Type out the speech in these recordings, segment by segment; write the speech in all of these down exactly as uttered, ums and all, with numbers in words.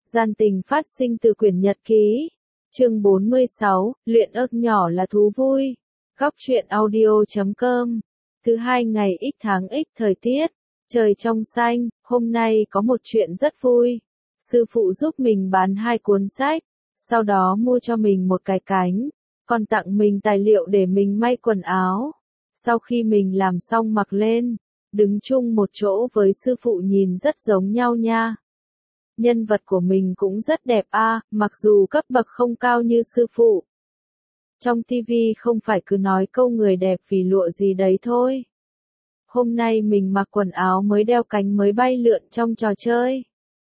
Gian tình phát sinh từ quyển nhật ký. Chương bốn mươi sáu, luyện ức nhỏ là thú vui. Góc truyện audio chấm com. Thứ hai ngày X tháng X thời tiết. Trời trong xanh, hôm nay có một chuyện rất vui. Sư phụ giúp mình bán hai cuốn sách, sau đó mua cho mình một cái cánh, còn tặng mình tài liệu để mình may quần áo. Sau khi mình làm xong mặc lên, đứng chung một chỗ với sư phụ nhìn rất giống nhau nha. Nhân vật của mình cũng rất đẹp a, à, mặc dù cấp bậc không cao như sư phụ. Trong ti vi không phải cứ nói câu người đẹp vì lụa gì đấy thôi. Hôm nay mình mặc quần áo mới đeo cánh mới bay lượn trong trò chơi.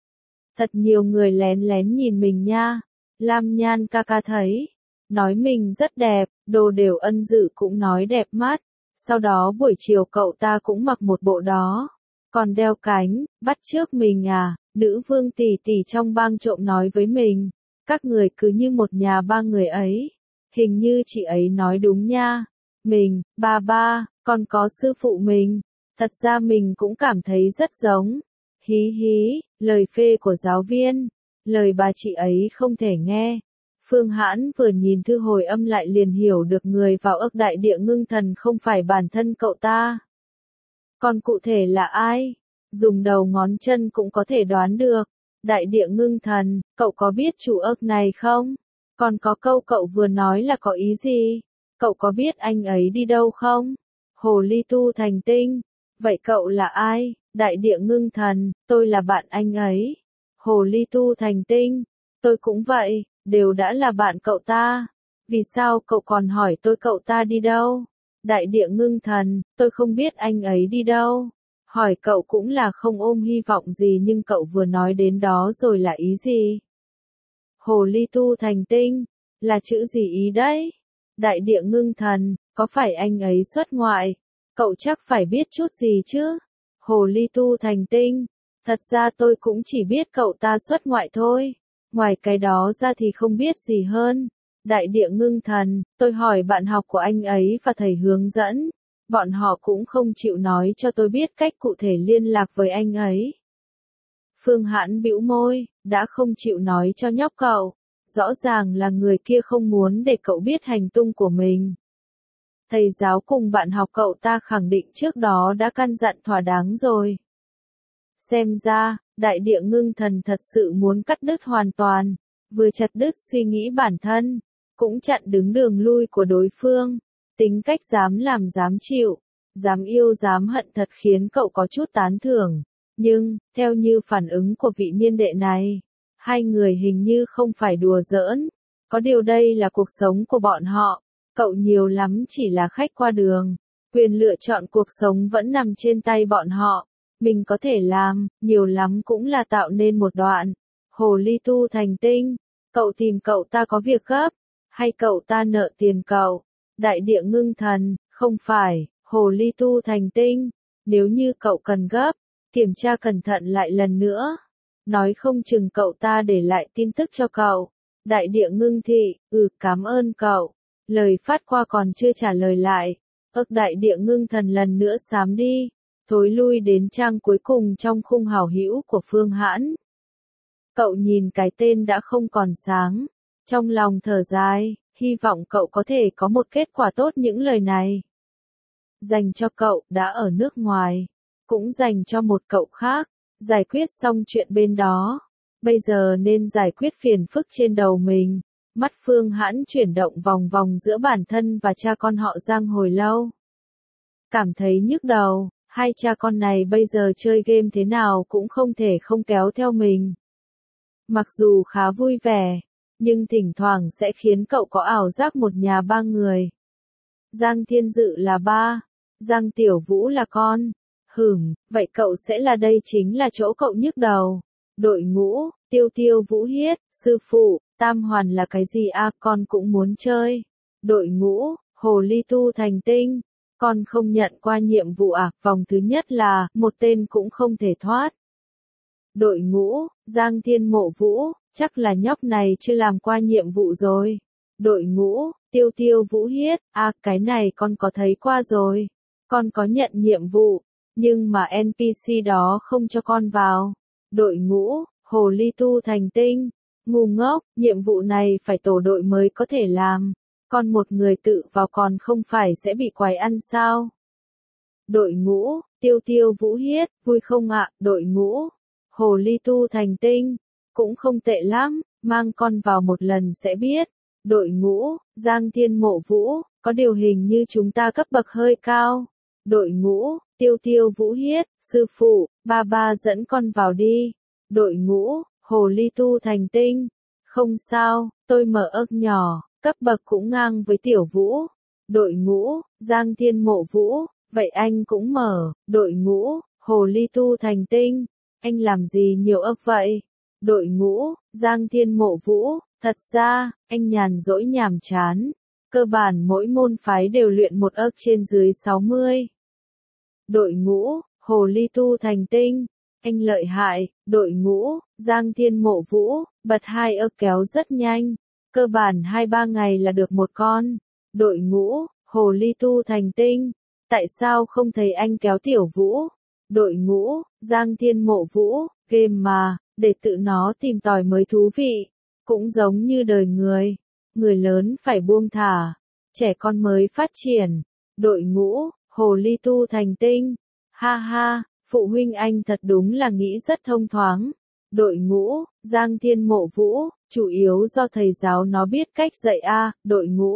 Thật nhiều người lén lén nhìn mình nha. Lam Nhan ca ca thấy, nói mình rất đẹp, đồ đều ân dự cũng nói đẹp mắt. Sau đó buổi chiều cậu ta cũng mặc một bộ đó. Còn đeo cánh, bắt chước mình à, nữ vương tỷ tỷ trong bang trộm nói với mình. Các người cứ như một nhà ba người ấy. Hình như chị ấy nói đúng nha. Mình, ba ba, còn có sư phụ mình. Thật ra mình cũng cảm thấy rất giống. Hí hí, lời phê của giáo viên. Lời bà chị ấy không thể nghe. Phương Hãn vừa nhìn thư hồi âm lại liền hiểu được người vào ức đại địa ngưng thần không phải bản thân cậu ta. Còn cụ thể là ai? Dùng đầu ngón chân cũng có thể đoán được. Đại địa ngưng thần, cậu có biết chủ ức này không? Còn có câu cậu vừa nói là có ý gì? Cậu có biết anh ấy đi đâu không? Hồ ly tu thành tinh. Vậy cậu là ai? Đại địa ngưng thần, tôi là bạn anh ấy. Hồ ly tu thành tinh. Tôi cũng vậy, đều đã là bạn cậu ta. Vì sao cậu còn hỏi tôi cậu ta đi đâu? Đại địa ngưng thần, tôi không biết anh ấy đi đâu. Hỏi cậu cũng là không ôm hy vọng gì nhưng cậu vừa nói đến đó rồi là ý gì? Hồ ly tu thành tinh, là chữ gì ý đấy? Đại địa ngưng thần, có phải anh ấy xuất ngoại? Cậu chắc phải biết chút gì chứ? Hồ ly tu thành tinh, thật ra tôi cũng chỉ biết cậu ta xuất ngoại thôi. Ngoài cái đó ra thì không biết gì hơn. Đại địa ngưng thần, tôi hỏi bạn học của anh ấy và thầy hướng dẫn. Bọn họ cũng không chịu nói cho tôi biết cách cụ thể liên lạc với anh ấy. Phương Hãn bĩu môi, đã không chịu nói cho nhóc cậu. Rõ ràng là người kia không muốn để cậu biết hành tung của mình. Thầy giáo cùng bạn học cậu ta khẳng định trước đó đã căn dặn thỏa đáng rồi. Xem ra, đại địa ngưng thần thật sự muốn cắt đứt hoàn toàn, vừa chặt đứt suy nghĩ bản thân, cũng chặn đứng đường lui của đối phương. Tính cách dám làm dám chịu, dám yêu dám hận thật khiến cậu có chút tán thưởng. Nhưng, theo như phản ứng của vị niên đệ này, hai người hình như không phải đùa giỡn. Có điều đây là cuộc sống của bọn họ, cậu nhiều lắm chỉ là khách qua đường. Quyền lựa chọn cuộc sống vẫn nằm trên tay bọn họ. Mình có thể làm, nhiều lắm cũng là tạo nên một đoạn. Hồ ly tu thành tinh, cậu tìm cậu ta có việc gấp, hay cậu ta nợ tiền cậu? Đại địa ngưng thần, không phải, hồ ly tu thành tinh, nếu như cậu cần gấp, kiểm tra cẩn thận lại lần nữa. Nói không chừng cậu ta để lại tin tức cho cậu. Đại địa ngưng thị, ừ cảm ơn cậu. Lời phát qua còn chưa trả lời lại. Ức đại địa ngưng thần lần nữa xám đi. Thối lui đến trang cuối cùng trong khung hảo hữu của Phương Hãn. Cậu nhìn cái tên đã không còn sáng. Trong lòng thở dài, hy vọng cậu có thể có một kết quả tốt những lời này. Dành cho cậu đã ở nước ngoài. Cũng dành cho một cậu khác. Giải quyết xong chuyện bên đó. Bây giờ nên giải quyết phiền phức trên đầu mình. Mắt Phương Hãn chuyển động vòng vòng giữa bản thân và cha con họ Giang hồi lâu. Cảm thấy nhức đầu. Hai cha con này bây giờ chơi game thế nào cũng không thể không kéo theo mình. Mặc dù khá vui vẻ, nhưng thỉnh thoảng sẽ khiến cậu có ảo giác một nhà ba người. Giang Thiên Dự là ba, Giang Tiểu Vũ là con. Hửm, vậy cậu sẽ là đây chính là chỗ cậu nhức đầu. Đội ngũ, Tiêu Tiêu Vũ Hiết, sư phụ, Tam Hoàn là cái gì à, con cũng muốn chơi. Đội ngũ, Hồ ly tu thành tinh. Con không nhận qua nhiệm vụ à, vòng thứ nhất là, một tên cũng không thể thoát. Đội ngũ, Giang Thiên Mộ Vũ, chắc là nhóc này chưa làm qua nhiệm vụ rồi. Đội ngũ, Tiêu Tiêu Vũ Hiết, à cái này con có thấy qua rồi. Con có nhận nhiệm vụ, nhưng mà en pê xê đó không cho con vào. Đội ngũ, Hồ ly tu thành tinh. Ngu ngốc, nhiệm vụ này phải tổ đội mới có thể làm. Còn một người tự vào còn không phải sẽ bị quái ăn sao? Đội ngũ, Tiêu Tiêu Vũ Hiết, vui không ạ, đội ngũ. Hồ ly tu thành tinh, cũng không tệ lắm, mang con vào một lần sẽ biết. Đội ngũ, Giang Thiên Mộ Vũ, có điều hình như chúng ta cấp bậc hơi cao. Đội ngũ, Tiêu Tiêu Vũ Hiết, sư phụ, ba ba dẫn con vào đi. Đội ngũ, Hồ ly tu thành tinh. Không sao, tôi mở ức nhỏ, cấp bậc cũng ngang với Tiểu Vũ. Đội ngũ, Giang Thiên Mộ Vũ, vậy anh cũng mở. Đội ngũ, Hồ ly tu thành tinh. Anh làm gì nhiều ức vậy? Đội ngũ, Giang Thiên Mộ Vũ, thật ra, anh nhàn rỗi nhàm chán. Cơ bản mỗi môn phái đều luyện một ức trên dưới sáu mươi. Đội ngũ, Hồ ly tu thành tinh. Anh lợi hại. Đội ngũ, Giang Thiên Mộ Vũ, bật hai ức kéo rất nhanh. Cơ bản hai ba ngày là được một con. Đội ngũ, Hồ ly tu thành tinh. Tại sao không thấy anh kéo Tiểu Vũ? Đội ngũ, Giang Thiên Mộ Vũ, game mà, để tự nó tìm tòi mới thú vị. Cũng giống như đời người. Người lớn phải buông thả. Trẻ con mới phát triển. Đội ngũ, Hồ ly tu thành tinh. Ha ha, phụ huynh anh thật đúng là nghĩ rất thông thoáng. Đội ngũ, Giang Thiên Mộ Vũ, chủ yếu do thầy giáo nó biết cách dạy a. Đội ngũ,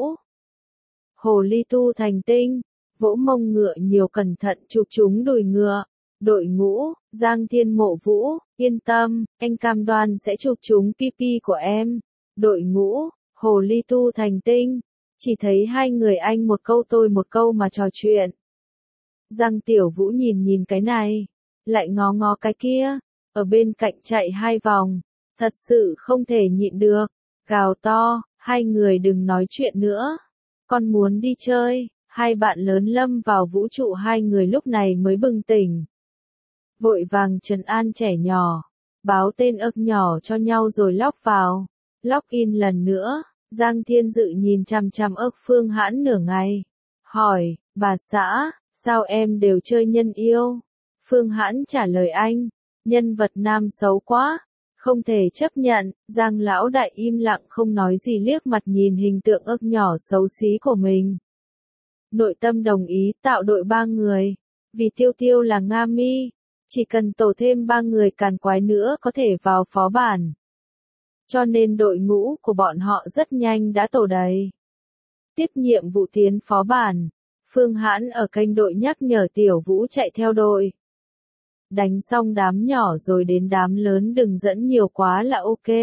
Hồ ly tu thành tinh. Vỗ mông ngựa nhiều cẩn thận chụp chúng đùi ngựa. Đội ngũ, Giang Thiên Mộ Vũ, yên tâm, anh cam đoan sẽ chụp chúng pipi của em. Đội ngũ, Hồ ly tu thành tinh. Chỉ thấy hai người anh một câu tôi một câu mà trò chuyện. Giang Tiểu Vũ nhìn nhìn cái này, lại ngó ngó cái kia, ở bên cạnh chạy hai vòng, thật sự không thể nhịn được, gào to, hai người đừng nói chuyện nữa, con muốn đi chơi. Hai bạn lớn lâm vào vũ trụ, hai người lúc này mới bừng tỉnh. Vội vàng trấn an trẻ nhỏ, báo tên ức nhỏ cho nhau rồi log vào, log in lần nữa. Giang Thiên Dự nhìn chằm chằm ức Phương Hãn nửa ngày, hỏi, bà xã, sao em đều chơi nhân yêu? Phương Hãn trả lời anh, nhân vật nam xấu quá, không thể chấp nhận. Giang lão đại im lặng không nói gì, liếc mặt nhìn hình tượng ức nhỏ xấu xí của mình. Nội tâm đồng ý tạo đội ba người, vì Tiêu Tiêu là Nga Mi, chỉ cần tổ thêm ba người càn quái nữa có thể vào phó bản. Cho nên đội ngũ của bọn họ rất nhanh đã tổ đầy. Tiếp nhiệm vụ tiến phó bản, Phương Hãn ở kênh đội nhắc nhở Tiểu Vũ chạy theo đội. Đánh xong đám nhỏ rồi đến đám lớn đừng dẫn nhiều quá là ok.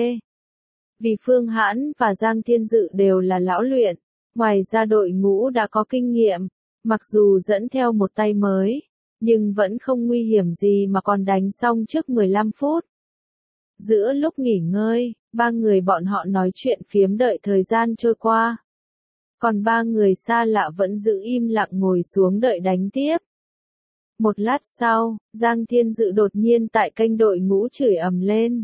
Vì Phương Hãn và Giang Thiên Dự đều là lão luyện, ngoài ra đội ngũ đã có kinh nghiệm, mặc dù dẫn theo một tay mới, nhưng vẫn không nguy hiểm gì mà còn đánh xong trước mười lăm phút. Giữa lúc nghỉ ngơi, ba người bọn họ nói chuyện phiếm đợi thời gian trôi qua. Còn ba người xa lạ vẫn giữ im lặng ngồi xuống đợi đánh tiếp. Một lát sau, Giang Thiên Dự đột nhiên tại kênh đội ngũ chửi ầm lên.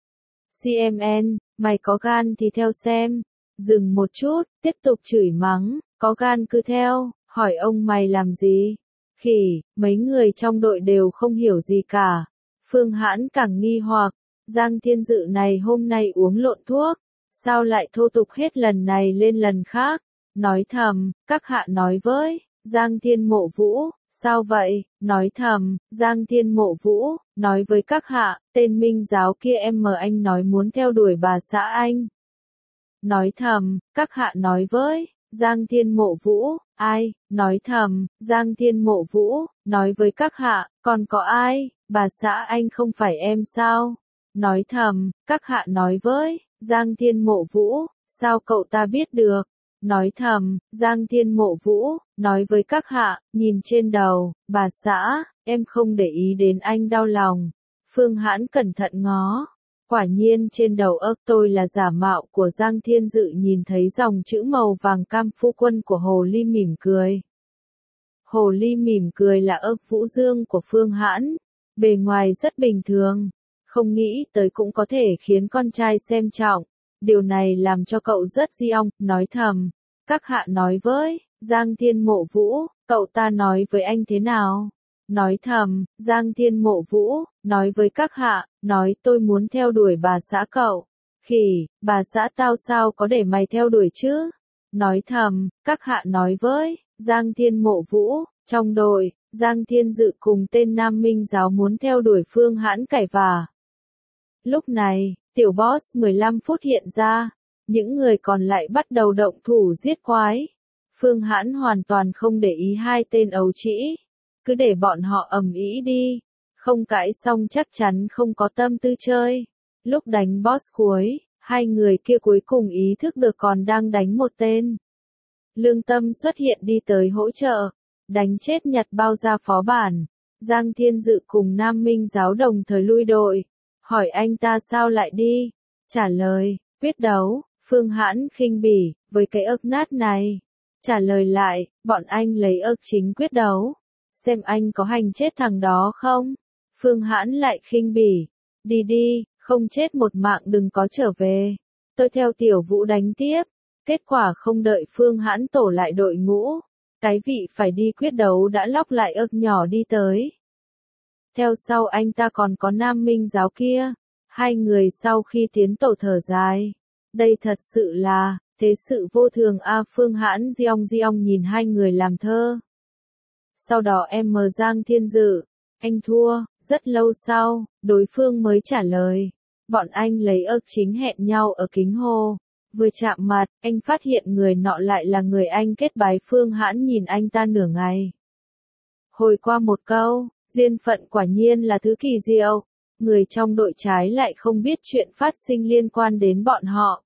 xê em en, mày có gan thì theo xem. Dừng một chút, tiếp tục chửi mắng, có gan cứ theo, hỏi ông mày làm gì? Khỉ, mấy người trong đội đều không hiểu gì cả. Phương Hãn càng nghi hoặc, Giang Thiên Dự này hôm nay uống lộn thuốc, sao lại thô tục hết lần này lên lần khác? Nói thầm, các hạ nói với, Giang Thiên Mộ Vũ, sao vậy? Nói thầm, Giang Thiên Mộ Vũ, nói với các hạ, tên minh giáo kia em mờ anh nói muốn theo đuổi bà xã anh. Nói thầm, các hạ nói với, Giang Thiên Mộ Vũ, ai? Nói thầm, Giang Thiên Mộ Vũ, nói với các hạ, còn có ai? Bà xã anh không phải em sao? Nói thầm, các hạ nói với, Giang Thiên Mộ Vũ, sao cậu ta biết được? Nói thầm, Giang Thiên Mộ Vũ, nói với các hạ, nhìn trên đầu, bà xã, em không để ý đến anh đau lòng. Phương Hãn cẩn thận ngó. Quả nhiên trên đầu ức tôi là giả mạo của Giang Thiên Dự, nhìn thấy dòng chữ màu vàng cam phu quân của Hồ Ly mỉm cười. Hồ Ly mỉm cười là ức Vũ Dương của Phương Hãn. Bề ngoài rất bình thường. Không nghĩ tới cũng có thể khiến con trai xem trọng. Điều này làm cho cậu rất di ong, nói thầm. Các hạ nói với, Giang Thiên Mộ Vũ, cậu ta nói với anh thế nào? nói thầm, Giang Thiên Mộ Vũ, nói với các hạ, nói tôi muốn theo đuổi bà xã cậu. Khỉ, bà xã tao sao có để mày theo đuổi chứ? Nói thầm, các hạ nói với, Giang Thiên Mộ Vũ, trong đội, Giang Thiên Dự cùng tên Nam Minh Giáo muốn theo đuổi Phương Hãn cải vả. Lúc này, tiểu boss mười lăm phút hiện ra, những người còn lại bắt đầu động thủ giết quái. Phương Hãn hoàn toàn không để ý hai tên ấu trĩ, cứ để bọn họ ầm ĩ đi, không cãi xong chắc chắn không có tâm tư chơi. Lúc đánh boss cuối, hai người kia cuối cùng ý thức được còn đang đánh một tên. Lương Tâm xuất hiện đi tới hỗ trợ, đánh chết Nhật Bao ra phó bản. Giang Thiên Dự cùng Nam Minh Giáo đồng thời lui đội, hỏi anh ta sao lại đi, trả lời, quyết đấu. Phương Hãn khinh bỉ, với cái ức nát này, trả lời lại, bọn anh lấy ức chính quyết đấu, xem anh có hành chết thằng đó không. Phương Hãn lại khinh bỉ, đi đi, không chết một mạng đừng có trở về, tôi theo Tiểu Vũ đánh tiếp. Kết quả không đợi Phương Hãn tổ lại đội ngũ, cái vị phải đi quyết đấu đã lóc lại ức nhỏ đi tới. Theo sau anh ta còn có Nam Minh Giáo kia, hai người sau khi tiến tổ thở dài. Đây thật sự là, thế sự vô thường a. Phương Hãn giong giong nhìn hai người làm thơ. Sau đó em mờ Giang Thiên Dự, anh thua, rất lâu sau, đối phương mới trả lời. Bọn anh lấy ức chính hẹn nhau ở kính hồ. Vừa chạm mặt, anh phát hiện người nọ lại là người anh kết bái. Phương Hãn nhìn anh ta nửa ngày. Hồi qua một câu, duyên phận quả nhiên là thứ kỳ diệu. Người trong đội trái lại không biết chuyện phát sinh liên quan đến bọn họ.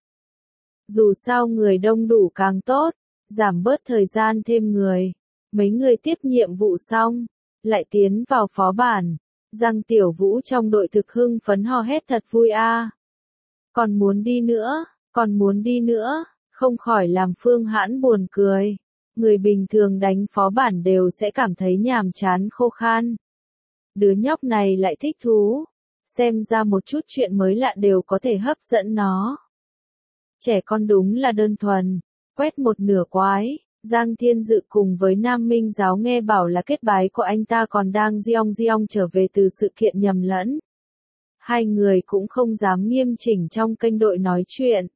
Dù sao người đông đủ càng tốt, giảm bớt thời gian thêm người. Mấy người tiếp nhiệm vụ xong, lại tiến vào phó bản. Giang Tiểu Vũ trong đội thực hưng phấn hò hét thật vui a. Còn muốn đi nữa, còn muốn đi nữa, không khỏi làm Phương Hãn buồn cười. Người bình thường đánh phó bản đều sẽ cảm thấy nhàm chán khô khan. Đứa nhóc này lại thích thú. Xem ra một chút chuyện mới lạ đều có thể hấp dẫn nó. Trẻ con đúng là đơn thuần, quét một nửa quái. Giang Thiên Dự cùng với Nam Minh Giáo nghe bảo là kết bái của anh ta còn đang giong giong trở về từ sự kiện nhầm lẫn. Hai người cũng không dám nghiêm chỉnh trong kênh đội nói chuyện.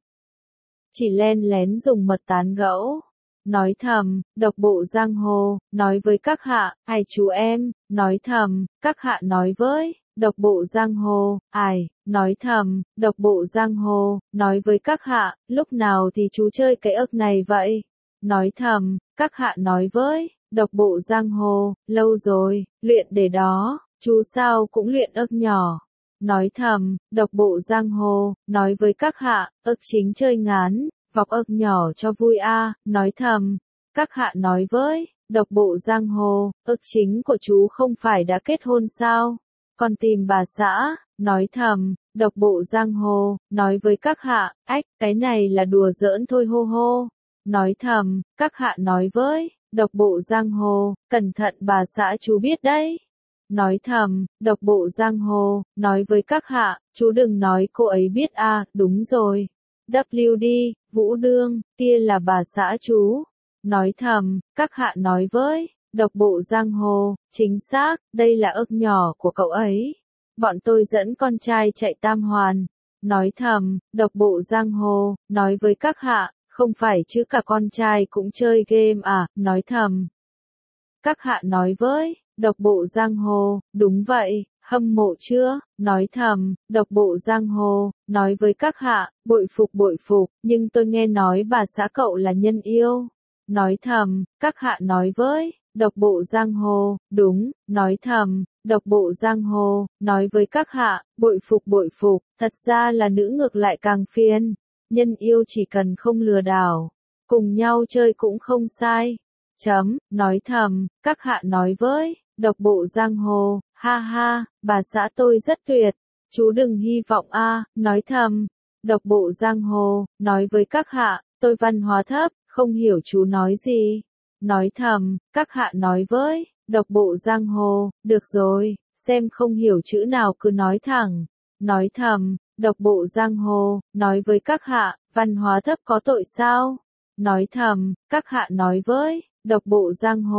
Chỉ len lén dùng mật tán gẫu. Nói thầm, độc bộ giang hồ, nói với các hạ, ai chú em, nói thầm, các hạ nói với. Độc bộ giang hồ, ai, nói thầm, độc bộ giang hồ, nói với các hạ, lúc nào thì chú chơi cái ức này vậy? Nói thầm, các hạ nói với, độc bộ giang hồ, lâu rồi, luyện để đó, chú sao cũng luyện ức nhỏ. Nói thầm, độc bộ giang hồ, nói với các hạ, ức chính chơi ngán, vọc ức nhỏ cho vui a. Nói thầm, các hạ nói với, độc bộ giang hồ, ức chính của chú không phải đã kết hôn sao? Còn tìm bà xã, nói thầm, độc bộ giang hồ, nói với các hạ, ách, cái này là đùa giỡn thôi hô hô. Nói thầm, các hạ nói với, độc bộ giang hồ, cẩn thận bà xã chú biết đấy. Nói thầm, độc bộ giang hồ, nói với các hạ, chú đừng nói cô ấy biết a. À, đúng rồi. W D, Vũ Đương, kia là bà xã chú. Nói thầm, các hạ nói với, độc bộ giang hồ, chính xác, đây là ức nhỏ của cậu ấy. Bọn tôi dẫn con trai chạy tam hoàn. Nói thầm, độc bộ giang hồ, nói với các hạ, không phải chứ cả con trai cũng chơi game à, nói thầm. Các hạ nói với, độc bộ giang hồ, đúng vậy, hâm mộ chưa, nói thầm, độc bộ giang hồ, nói với các hạ, bội phục bội phục, nhưng tôi nghe nói bà xã cậu là nhân yêu. Nói thầm, các hạ nói với, độc bộ giang hồ, đúng, nói thầm, độc bộ giang hồ, nói với các hạ, bội phục bội phục, thật ra là nữ ngược lại càng phiền. Nhân yêu chỉ cần không lừa đảo, cùng nhau chơi cũng không sai. Chấm, nói thầm, các hạ nói với, độc bộ giang hồ, ha ha, bà xã tôi rất tuyệt, chú đừng hy vọng a. Nói thầm, độc bộ giang hồ, nói với các hạ, tôi văn hóa thấp, không hiểu chú nói gì. Nói thầm, các hạ nói với, độc bộ giang hồ, được rồi, xem không hiểu chữ nào cứ nói thẳng. Nói thầm, độc bộ giang hồ, nói với các hạ, văn hóa thấp có tội sao? Nói thầm, các hạ nói với, độc bộ giang hồ,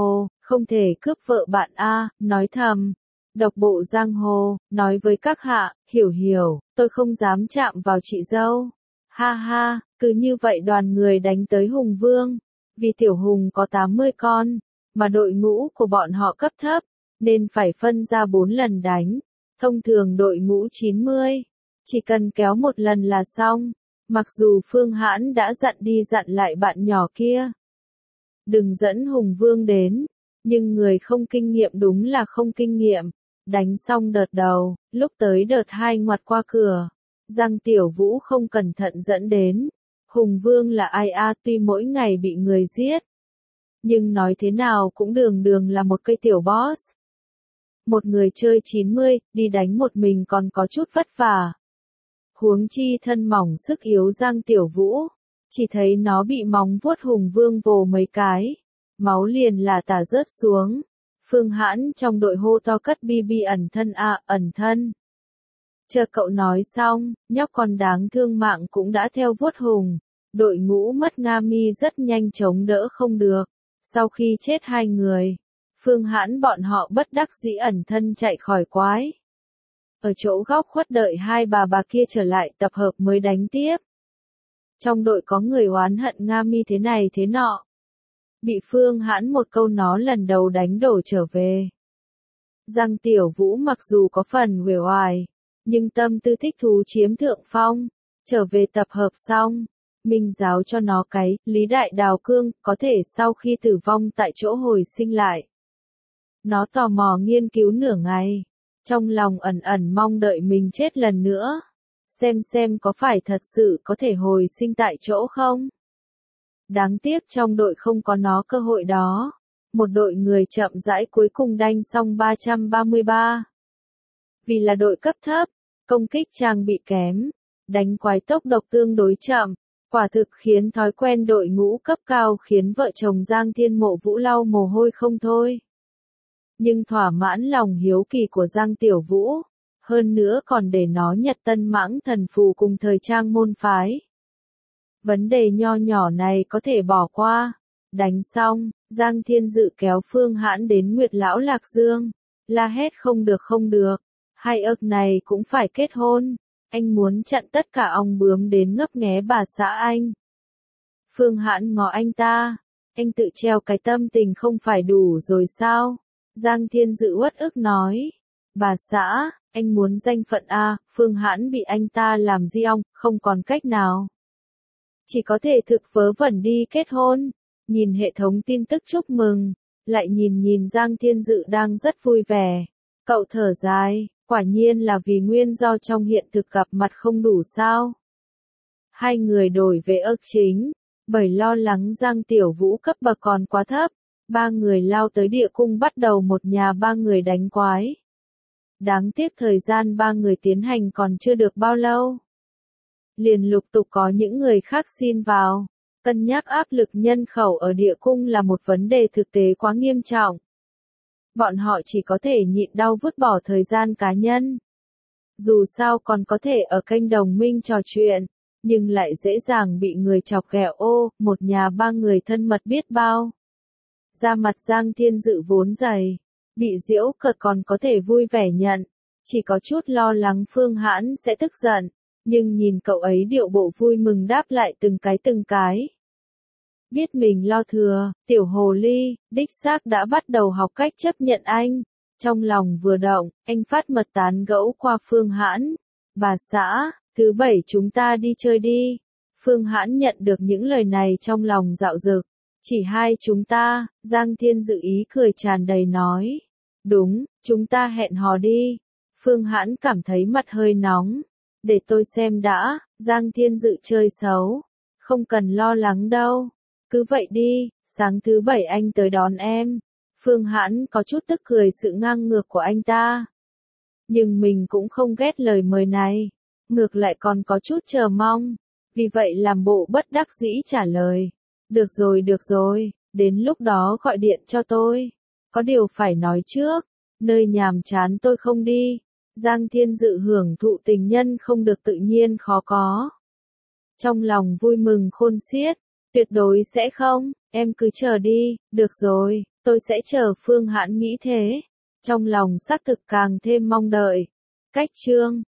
không thể cướp vợ bạn a, nói thầm. Độc bộ giang hồ, nói với các hạ, hiểu hiểu, tôi không dám chạm vào chị dâu. Ha ha, cứ như vậy đoàn người đánh tới Hùng Vương. Vì Tiểu Hùng có tám mươi con, mà đội ngũ của bọn họ cấp thấp, nên phải phân ra bốn lần đánh. Thông thường đội ngũ chín mươi, chỉ cần kéo một lần là xong. Mặc dù Phương Hãn đã dặn đi dặn lại bạn nhỏ kia, đừng dẫn Hùng Vương đến, nhưng người không kinh nghiệm đúng là không kinh nghiệm. Đánh xong đợt đầu, lúc tới đợt hai ngoặt qua cửa, Giang Tiểu Vũ không cẩn thận dẫn đến. Hùng Vương là ai a, tuy mỗi ngày bị người giết, nhưng nói thế nào cũng đường đường là một cây tiểu boss. Một người chơi chín mươi, đi đánh một mình còn có chút vất vả. Huống chi thân mỏng sức yếu Giang Tiểu Vũ, chỉ thấy nó bị móng vuốt Hùng Vương vồ mấy cái, máu liền là tả rớt xuống. Phương Hãn trong đội hô to cất bi bi ẩn thân a, à, ẩn thân. Chờ cậu nói xong, nhóc con đáng thương mạng cũng đã theo vuốt Hùng. Đội ngũ mất Nga Mi rất nhanh chống đỡ không được. Sau khi chết hai người, Phương Hãn bọn họ bất đắc dĩ ẩn thân chạy khỏi quái. Ở chỗ góc khuất đợi hai bà bà kia trở lại tập hợp mới đánh tiếp. Trong đội có người oán hận Nga Mi thế này thế nọ. Bị Phương Hãn một câu nó lần đầu đánh đổ trở về. Giang Tiểu Vũ mặc dù có phần uể oải, nhưng tâm tư thích thú chiếm thượng phong. Trở về tập hợp xong, mình giáo cho nó cái Lý Đại Đào Cương có thể sau khi tử vong tại chỗ hồi sinh lại. Nó tò mò nghiên cứu nửa ngày, trong lòng ẩn ẩn mong đợi mình chết lần nữa. Xem xem có phải thật sự có thể hồi sinh tại chỗ không? Đáng tiếc trong đội không có nó cơ hội đó. Một đội người chậm rãi cuối cùng đanh xong ba trăm ba mươi ba. Vì là đội cấp thấp, công kích trang bị kém, đánh quái tốc độc tương đối chậm, quả thực khiến thói quen đội ngũ cấp cao khiến vợ chồng Giang Thiên Mộ Vũ lau mồ hôi không thôi. Nhưng thỏa mãn lòng hiếu kỳ của Giang Tiểu Vũ, hơn nữa còn để nó nhặt tân mãng thần phù cùng thời trang môn phái. Vấn đề nho nhỏ này có thể bỏ qua. Đánh xong, Giang Thiên Dự kéo Phương Hãn đến Nguyệt Lão Lạc Dương, la hét không được không được, hai ức này cũng phải kết hôn, anh muốn chặn tất cả ong bướm đến ngấp nghé bà xã anh. Phương Hãn ngó anh ta, anh tự treo cái tâm tình không phải đủ rồi sao? Giang Thiên Dự uất ức nói, bà xã, anh muốn danh phận a. Phương Hãn bị anh ta làm di ong, không còn cách nào. Chỉ có thể thực vớ vẩn đi kết hôn. Nhìn hệ thống tin tức chúc mừng, lại nhìn nhìn Giang Thiên Dự đang rất vui vẻ. Cậu thở dài, quả nhiên là vì nguyên do trong hiện thực gặp mặt không đủ sao. Hai người đổi về ức chính, bởi lo lắng Giang Tiểu Vũ cấp bậc còn quá thấp, ba người lao tới địa cung bắt đầu một nhà ba người đánh quái. Đáng tiếc thời gian ba người tiến hành còn chưa được bao lâu. Liền lục tục có những người khác xin vào. Cân nhắc áp lực nhân khẩu ở địa cung là một vấn đề thực tế quá nghiêm trọng. Bọn họ chỉ có thể nhịn đau vứt bỏ thời gian cá nhân. Dù sao còn có thể ở kênh đồng minh trò chuyện, nhưng lại dễ dàng bị người chọc ghẹo ô, một nhà ba người thân mật biết bao. Da mặt Giang Thiên Dự vốn dày, bị giễu cợt còn có thể vui vẻ nhận, chỉ có chút lo lắng Phương Hãn sẽ tức giận. Nhưng nhìn cậu ấy điệu bộ vui mừng đáp lại từng cái từng cái. Biết mình lo thừa, tiểu hồ ly, đích xác đã bắt đầu học cách chấp nhận anh. Trong lòng vừa động, anh phát mật tán gẫu qua Phương Hãn. Bà xã, thứ bảy chúng ta đi chơi đi. Phương Hãn nhận được những lời này trong lòng dạo dực. Chỉ hai chúng ta, Giang Thiên Dự ý cười tràn đầy nói. Đúng, chúng ta hẹn hò đi. Phương Hãn cảm thấy mặt hơi nóng. Để tôi xem đã, Giang Thiên Dự chơi xấu. Không cần lo lắng đâu. Cứ vậy đi, sáng thứ bảy anh tới đón em. Phương Hãn có chút tức cười sự ngang ngược của anh ta. Nhưng mình cũng không ghét lời mời này. Ngược lại còn có chút chờ mong. Vì vậy làm bộ bất đắc dĩ trả lời. Được rồi được rồi, đến lúc đó gọi điện cho tôi. Có điều phải nói trước, nơi nhàm chán tôi không đi. Giang Thiên Dự hưởng thụ tình nhân không được tự nhiên khó có. Trong lòng vui mừng khôn xiết, Tuyệt đối sẽ không, em cứ chờ đi, được rồi, tôi sẽ chờ. Phương Hãn nghĩ thế. Trong lòng xác thực càng thêm mong đợi. Cách chương